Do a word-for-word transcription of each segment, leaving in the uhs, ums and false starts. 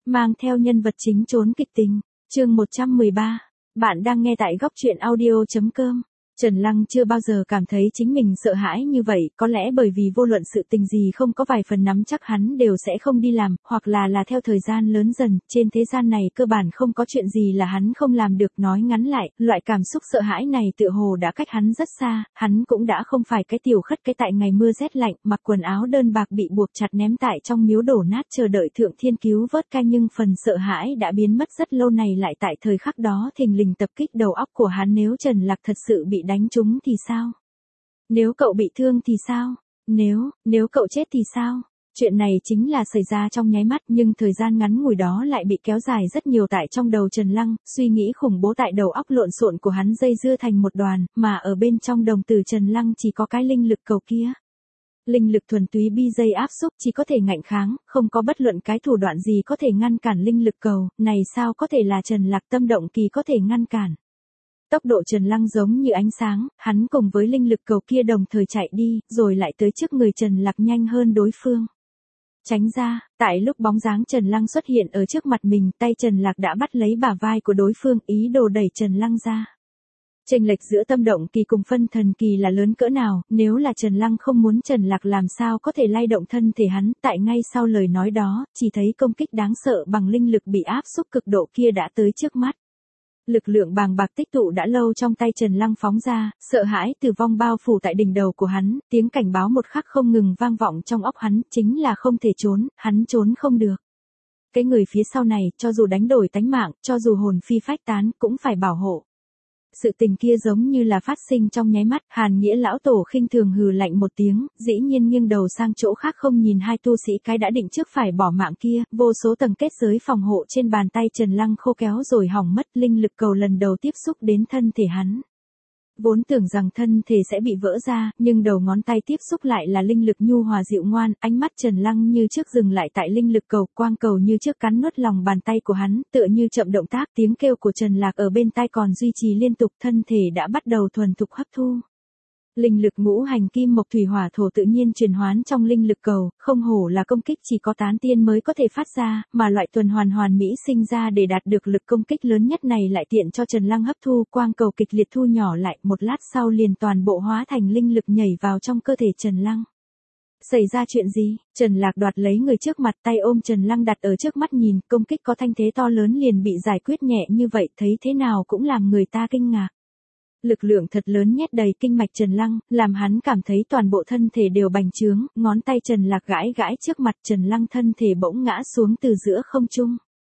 mang theo nhân vật chính trốn kịch tình. Chương một trăm mười ba. Bạn đang nghe tại góc truyện audio chấm com. Trần Lăng chưa bao giờ cảm thấy chính mình sợ hãi như vậy, có lẽ bởi vì vô luận sự tình gì không có vài phần nắm chắc hắn đều sẽ không đi làm, hoặc là là theo thời gian lớn dần, trên thế gian này cơ bản không có chuyện gì là hắn không làm được. Nói ngắn lại, loại cảm xúc sợ hãi này tựa hồ đã cách hắn rất xa, hắn cũng đã không phải cái tiểu khất cái tại ngày mưa rét lạnh, mặc quần áo đơn bạc bị buộc chặt ném tại trong miếu đổ nát chờ đợi thượng thiên cứu vớt cai, nhưng phần sợ hãi đã biến mất rất lâu này lại tại thời khắc đó thình lình tập kích đầu óc của hắn. Nếu Trần Lạc thật sự bị đánh trúng thì sao? Nếu cậu bị thương thì sao? Nếu, nếu cậu chết thì sao? Chuyện này chính là xảy ra trong nháy mắt, nhưng thời gian ngắn ngủi đó lại bị kéo dài rất nhiều tại trong đầu Trần Lăng, suy nghĩ khủng bố tại đầu óc lộn xộn của hắn dây dưa thành một đoàn, mà ở bên trong đồng tử Trần Lăng chỉ có cái linh lực cầu kia. Linh lực thuần túy bi dây áp xúc chỉ có thể ngạnh kháng, không có bất luận cái thủ đoạn gì có thể ngăn cản linh lực cầu, này sao có thể là Trần Lạc tâm động kỳ có thể ngăn cản. Tốc độ Trần Lăng giống như ánh sáng, hắn cùng với linh lực cầu kia đồng thời chạy đi, rồi lại tới trước người Trần Lạc nhanh hơn đối phương. Tránh ra, tại lúc bóng dáng Trần Lăng xuất hiện ở trước mặt mình, tay Trần Lạc đã bắt lấy bả vai của đối phương, ý đồ đẩy Trần Lăng ra. Chênh lệch giữa tâm động kỳ cùng phân thần kỳ là lớn cỡ nào, nếu là Trần Lăng không muốn Trần Lạc làm sao có thể lay động thân thể hắn, tại ngay sau lời nói đó, chỉ thấy công kích đáng sợ bằng linh lực bị áp xúc cực độ kia đã tới trước mắt. Lực lượng bàng bạc tích tụ đã lâu trong tay Trần Lăng phóng ra, sợ hãi tử vong bao phủ tại đỉnh đầu của hắn, tiếng cảnh báo một khắc không ngừng vang vọng trong óc hắn, chính là không thể trốn, hắn trốn không được. Cái người phía sau này, cho dù đánh đổi tánh mạng, cho dù hồn phi phách tán, cũng phải bảo hộ. Sự tình kia giống như là phát sinh trong nháy mắt, Hàn Nghĩa lão tổ khinh thường hừ lạnh một tiếng, dĩ nhiên nghiêng đầu sang chỗ khác không nhìn hai tu sĩ cái đã định trước phải bỏ mạng kia, vô số tầng kết giới phòng hộ trên bàn tay Trần Lăng khô kéo rồi hỏng mất, linh lực cầu lần đầu tiếp xúc đến thân thể hắn. Vốn tưởng rằng thân thể sẽ bị vỡ ra, nhưng đầu ngón tay tiếp xúc lại là linh lực nhu hòa dịu ngoan, ánh mắt Trần Lăng như trước dừng lại tại linh lực cầu, quang cầu như trước cắn nuốt lòng bàn tay của hắn, tựa như chậm động tác, tiếng kêu của Trần Lạc ở bên tai còn duy trì liên tục, thân thể đã bắt đầu thuần thục hấp thu. Linh lực ngũ hành kim mộc thủy hỏa thổ tự nhiên truyền hoán trong linh lực cầu, không hổ là công kích chỉ có tán tiên mới có thể phát ra, mà loại tuần hoàn hoàn mỹ sinh ra để đạt được lực công kích lớn nhất này lại tiện cho Trần Lăng hấp thu, quang cầu kịch liệt thu nhỏ lại, một lát sau liền toàn bộ hóa thành linh lực nhảy vào trong cơ thể Trần Lăng. Xảy ra chuyện gì? Trần Lạc đoạt lấy người trước mặt, tay ôm Trần Lăng đặt ở trước mắt nhìn, công kích có thanh thế to lớn liền bị giải quyết nhẹ như vậy, thấy thế nào cũng làm người ta kinh ngạc. Lực lượng thật lớn nhét đầy kinh mạch Trần Lăng, làm hắn cảm thấy toàn bộ thân thể đều bành trướng, ngón tay Trần Lạc gãi gãi trước mặt Trần Lăng, thân thể bỗng ngã xuống từ giữa không trung.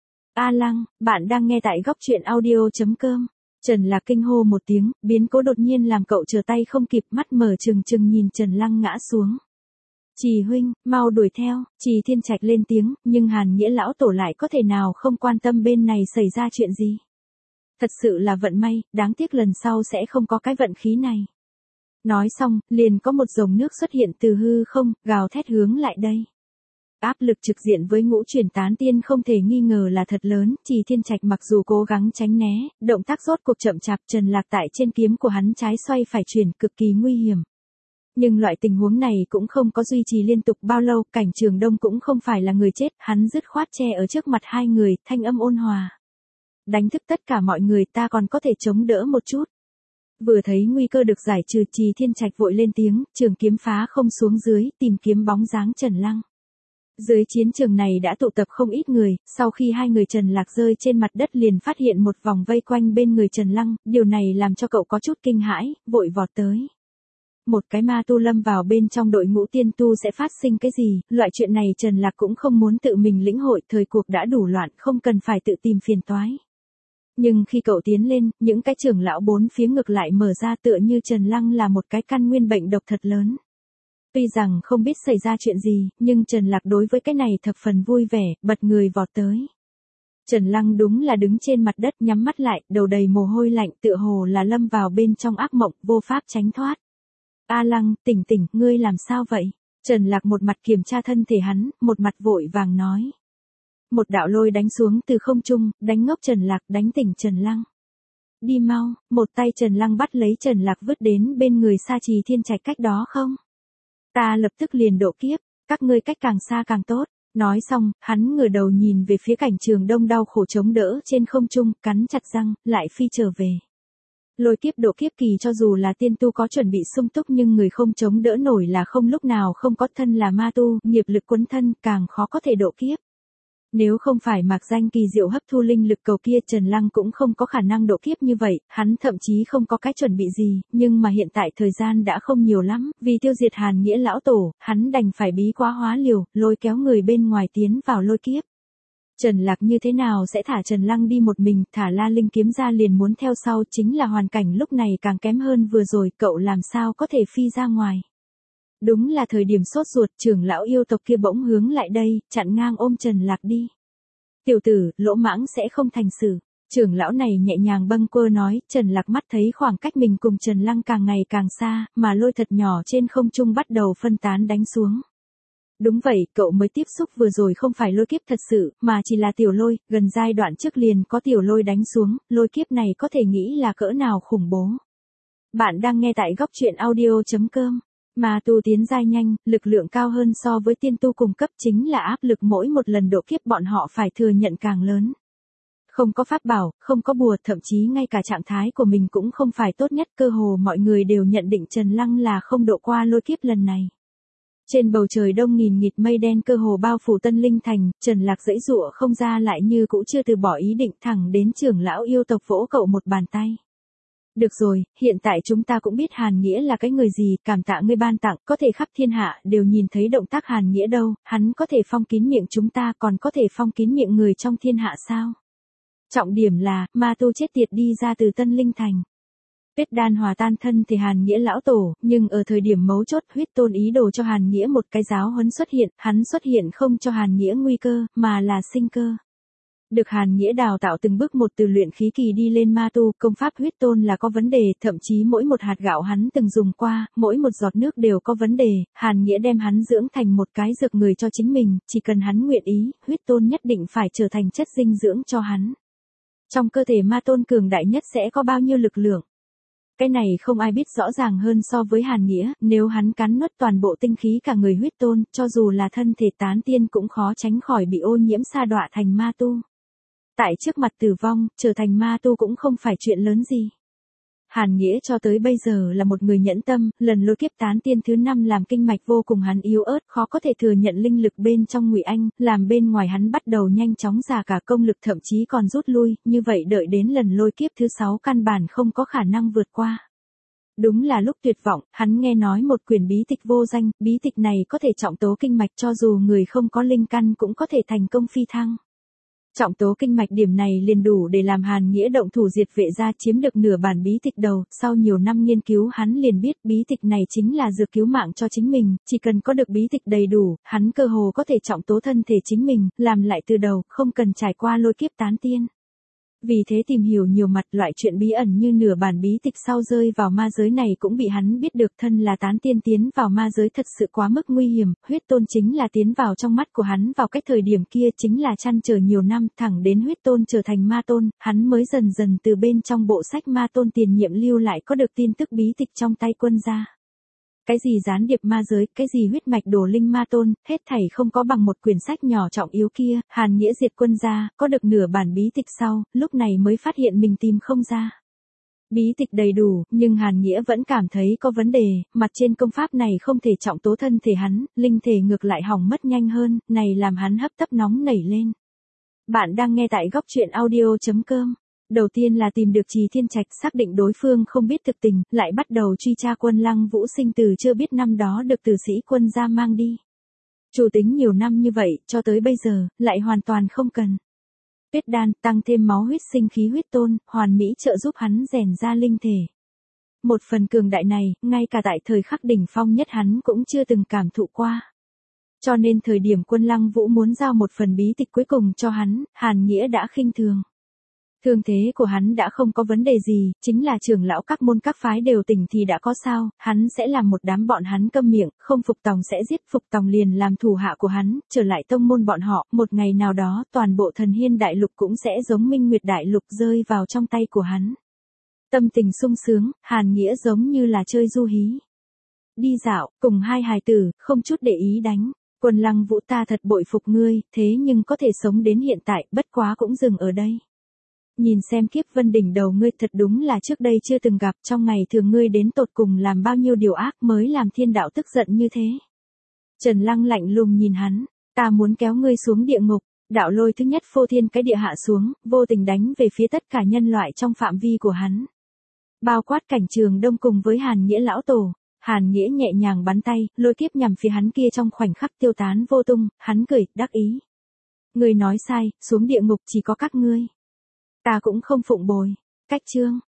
A Lăng, bạn đang nghe tại góc truyện audio chấm com. Trần Lạc kinh hô một tiếng, biến cố đột nhiên làm cậu trở tay không kịp, mắt mở trừng trừng nhìn Trần Lăng ngã xuống. Trì huynh, mau đuổi theo, Trì Thiên Trạch lên tiếng, nhưng Hàn Nghĩa lão tổ lại có thể nào không quan tâm bên này xảy ra chuyện gì. Thật sự là vận may, đáng tiếc lần sau sẽ không có cái vận khí này. Nói xong, liền có một dòng nước xuất hiện từ hư không, gào thét hướng lại đây. Áp lực trực diện với ngũ chuyển tán tiên không thể nghi ngờ là thật lớn, Trì Thiên Trạch mặc dù cố gắng tránh né, động tác rốt cuộc chậm chạp, Trần Lạc tại trên kiếm của hắn trái xoay phải chuyển, cực kỳ nguy hiểm. Nhưng loại tình huống này cũng không có duy trì liên tục bao lâu, Cảnh Trường Đông cũng không phải là người chết, hắn dứt khoát che ở trước mặt hai người, thanh âm ôn hòa. Đánh thức tất cả mọi người, ta còn có thể chống đỡ một chút. Vừa thấy nguy cơ được giải trừ, Trì Thiên Trạch vội lên tiếng, trường kiếm phá không xuống dưới, tìm kiếm bóng dáng Trần Lăng. Dưới chiến trường này đã tụ tập không ít người, sau khi hai người Trần Lạc rơi trên mặt đất liền phát hiện một vòng vây quanh bên người Trần Lăng, điều này làm cho cậu có chút kinh hãi, vội vọt tới. Một cái ma tu lâm vào bên trong đội ngũ tiên tu sẽ phát sinh cái gì, loại chuyện này Trần Lạc cũng không muốn tự mình lĩnh hội, thời cuộc đã đủ loạn, không cần phải tự tìm phiền toái. Nhưng khi cậu tiến lên, những cái trưởng lão bốn phía ngược lại mở ra, tựa như Trần Lăng là một cái căn nguyên bệnh độc thật lớn. Tuy rằng không biết xảy ra chuyện gì, nhưng Trần Lạc đối với cái này thập phần vui vẻ, bật người vọt tới. Trần Lăng đúng là đứng trên mặt đất nhắm mắt lại, đầu đầy mồ hôi lạnh, tựa hồ là lâm vào bên trong ác mộng, vô pháp tránh thoát. A Lăng, tỉnh tỉnh, ngươi làm sao vậy? Trần Lạc một mặt kiểm tra thân thể hắn, một mặt vội vàng nói. Một đạo lôi đánh xuống từ không trung, đánh ngốc Trần Lạc, đánh tỉnh Trần Lăng. Đi mau, một tay Trần Lăng bắt lấy Trần Lạc vứt đến bên người xa Trì Thiên Trạch cách đó không? Ta lập tức liền độ kiếp, các ngươi cách càng xa càng tốt. Nói xong, hắn ngửa đầu nhìn về phía cảnh trường đông đau khổ chống đỡ trên không trung, cắn chặt răng, lại phi trở về. Lôi kiếp độ kiếp kỳ cho dù là tiên tu có chuẩn bị sung túc nhưng người không chống đỡ nổi là không lúc nào không có thân là ma tu, nghiệp lực quấn thân, càng khó có thể độ kiếp. Nếu không phải mạc danh kỳ diệu hấp thu linh lực cầu kia, Trần Lăng cũng không có khả năng độ kiếp như vậy, hắn thậm chí không có cái chuẩn bị gì, nhưng mà hiện tại thời gian đã không nhiều lắm, vì tiêu diệt Hàn Nghĩa lão tổ, hắn đành phải bí quá hóa liều, lôi kéo người bên ngoài tiến vào lôi kiếp. Trần Lạc như thế nào sẽ thả Trần Lăng đi một mình, thả La Linh kiếm ra liền muốn theo sau, chính là hoàn cảnh lúc này càng kém hơn vừa rồi, cậu làm sao có thể phi ra ngoài. Đúng là thời điểm sốt ruột, trưởng lão yêu tộc kia bỗng hướng lại đây, chặn ngang ôm Trần Lạc đi. Tiểu tử, lỗ mãng sẽ không thành sự. Trưởng lão này nhẹ nhàng bâng quơ nói, Trần Lạc mắt thấy khoảng cách mình cùng Trần Lăng càng ngày càng xa, mà lôi thật nhỏ trên không trung bắt đầu phân tán đánh xuống. Đúng vậy, cậu mới tiếp xúc vừa rồi không phải lôi kiếp thật sự, mà chỉ là tiểu lôi, gần giai đoạn trước liền có tiểu lôi đánh xuống, lôi kiếp này có thể nghĩ là cỡ nào khủng bố. Bạn đang nghe tại góc truyện audio chấm com. Ma tu tiến giai nhanh, lực lượng cao hơn so với tiên tu cùng cấp chính là áp lực mỗi một lần độ kiếp bọn họ phải thừa nhận càng lớn. Không có pháp bảo, không có bùa, thậm chí ngay cả trạng thái của mình cũng không phải tốt nhất, cơ hồ mọi người đều nhận định Trần Lăng là không độ qua lôi kiếp lần này. Trên bầu trời đông nghìn nghịt mây đen cơ hồ bao phủ Tân Linh Thành, Trần Lạc giãy giụa không ra lại như cũ chưa từ bỏ ý định, thẳng đến trưởng lão yêu tộc vỗ cậu một bàn tay. Được rồi, hiện tại chúng ta cũng biết Hàn Nghĩa là cái người gì, cảm tạ ngươi ban tặng, có thể khắp thiên hạ đều nhìn thấy động tác Hàn Nghĩa đâu, hắn có thể phong kín miệng chúng ta, còn có thể phong kín miệng người trong thiên hạ sao? Trọng điểm là, ma tu chết tiệt đi ra từ Tân Linh Thành. Huyết đan hòa tan thân thì Hàn Nghĩa lão tổ, nhưng ở thời điểm mấu chốt, huyết tôn ý đồ cho Hàn Nghĩa một cái giáo huấn xuất hiện, hắn xuất hiện không cho Hàn Nghĩa nguy cơ, mà là sinh cơ. Được Hàn Nghĩa đào tạo từng bước một từ luyện khí kỳ đi lên ma tu, công pháp huyết tôn là có vấn đề, thậm chí mỗi một hạt gạo hắn từng dùng qua, mỗi một giọt nước đều có vấn đề, Hàn Nghĩa đem hắn dưỡng thành một cái dược người cho chính mình, chỉ cần hắn nguyện ý, huyết tôn nhất định phải trở thành chất dinh dưỡng cho hắn. Trong cơ thể ma tôn cường đại nhất sẽ có bao nhiêu lực lượng? Cái này không ai biết rõ ràng hơn so với Hàn Nghĩa, nếu hắn cắn nuốt toàn bộ tinh khí cả người huyết tôn, cho dù là thân thể tán tiên cũng khó tránh khỏi bị ô nhiễm sa đọa thành ma tu. Tại trước mặt tử vong, trở thành ma tu cũng không phải chuyện lớn gì. Hàn Nghĩa cho tới bây giờ là một người nhẫn tâm, lần lôi kiếp tán tiên thứ năm làm kinh mạch vô cùng hắn yếu ớt, khó có thể thừa nhận linh lực bên trong Ngụy Anh, làm bên ngoài hắn bắt đầu nhanh chóng già cả công lực, thậm chí còn rút lui, như vậy đợi đến lần lôi kiếp thứ sáu căn bản không có khả năng vượt qua. Đúng là lúc tuyệt vọng, hắn nghe nói một quyển bí tịch vô danh, bí tịch này có thể trọng tố kinh mạch, cho dù người không có linh căn cũng có thể thành công phi thăng. Trọng tố kinh mạch điểm này liền đủ để làm Hàn Nghĩa động thủ diệt vệ gia, chiếm được nửa bản bí tịch đầu, sau nhiều năm nghiên cứu hắn liền biết bí tịch này chính là dược cứu mạng cho chính mình, chỉ cần có được bí tịch đầy đủ, hắn cơ hồ có thể trọng tố thân thể chính mình, làm lại từ đầu, không cần trải qua lôi kiếp tán tiên. Vì thế tìm hiểu nhiều mặt, loại chuyện bí ẩn như nửa bản bí tịch sau rơi vào ma giới này cũng bị hắn biết được, thân là tán tiên tiến vào ma giới thật sự quá mức nguy hiểm, huyết tôn chính là tiến vào trong mắt của hắn vào cái thời điểm kia chính là trăn trở nhiều năm, thẳng đến huyết tôn trở thành ma tôn, hắn mới dần dần từ bên trong bộ sách ma tôn tiền nhiệm lưu lại có được tin tức bí tịch trong tay quân gia. Cái gì gián điệp ma giới, cái gì huyết mạch đồ linh ma tôn, hết thảy không có bằng một quyển sách nhỏ trọng yếu kia, Hàn Nghĩa diệt quân gia, có được nửa bản bí tịch sau, lúc này mới phát hiện mình tìm không ra. Bí tịch đầy đủ, nhưng Hàn Nghĩa vẫn cảm thấy có vấn đề, mặt trên công pháp này không thể trọng tố thân thể hắn, linh thể ngược lại hỏng mất nhanh hơn, này làm hắn hấp tấp nóng nảy lên. Bạn đang nghe tại góc truyện audio chấm com. Đầu tiên là tìm được Trì Thiên Trạch, xác định đối phương không biết thực tình, lại bắt đầu truy tra quân Lăng Vũ Sinh từ chưa biết năm đó được tử sĩ quân gia mang đi. Chủ tính nhiều năm như vậy, cho tới bây giờ, lại hoàn toàn không cần. Huyết đan, tăng thêm máu huyết sinh khí huyết tôn, hoàn mỹ trợ giúp hắn rèn ra linh thể. Một phần cường đại này, ngay cả tại thời khắc đỉnh phong nhất hắn cũng chưa từng cảm thụ qua. Cho nên thời điểm quân Lăng Vũ muốn giao một phần bí tịch cuối cùng cho hắn, Hàn Nghĩa đã khinh thường. Thương thế của hắn đã không có vấn đề gì, chính là trưởng lão các môn các phái đều tỉnh thì đã có sao, hắn sẽ làm một đám bọn hắn câm miệng, không phục tòng sẽ giết, phục tòng liền làm thủ hạ của hắn, trở lại tông môn bọn họ, một ngày nào đó toàn bộ Thần Hiên Đại Lục cũng sẽ giống Minh Nguyệt Đại Lục rơi vào trong tay của hắn. Tâm tình sung sướng, Hàn Nghĩa giống như là chơi du hí. Đi dạo, cùng hai hài tử, không chút để ý đánh. Quân Lăng Vũ ta thật bội phục ngươi, thế nhưng có thể sống đến hiện tại, bất quá cũng dừng ở đây. Nhìn xem kiếp vân đỉnh đầu ngươi thật đúng là trước đây chưa từng gặp, trong ngày thường ngươi đến tột cùng làm bao nhiêu điều ác mới làm thiên đạo tức giận như thế. Trần Lăng lạnh lùng nhìn hắn, ta muốn kéo ngươi xuống địa ngục. Đạo lôi thứ nhất phô thiên cái địa hạ xuống, vô tình đánh về phía tất cả nhân loại trong phạm vi của hắn. Bao quát cảnh Trường Đông cùng với Hàn Nghĩa lão tổ. Hàn Nghĩa nhẹ nhàng bắn tay, lôi kiếp nhằm phía hắn kia trong khoảnh khắc tiêu tán vô tung, hắn cười, đắc ý. Ngươi nói sai, xuống địa ngục chỉ có các ngươi. Ta cũng không phụng bồi. Cách chương.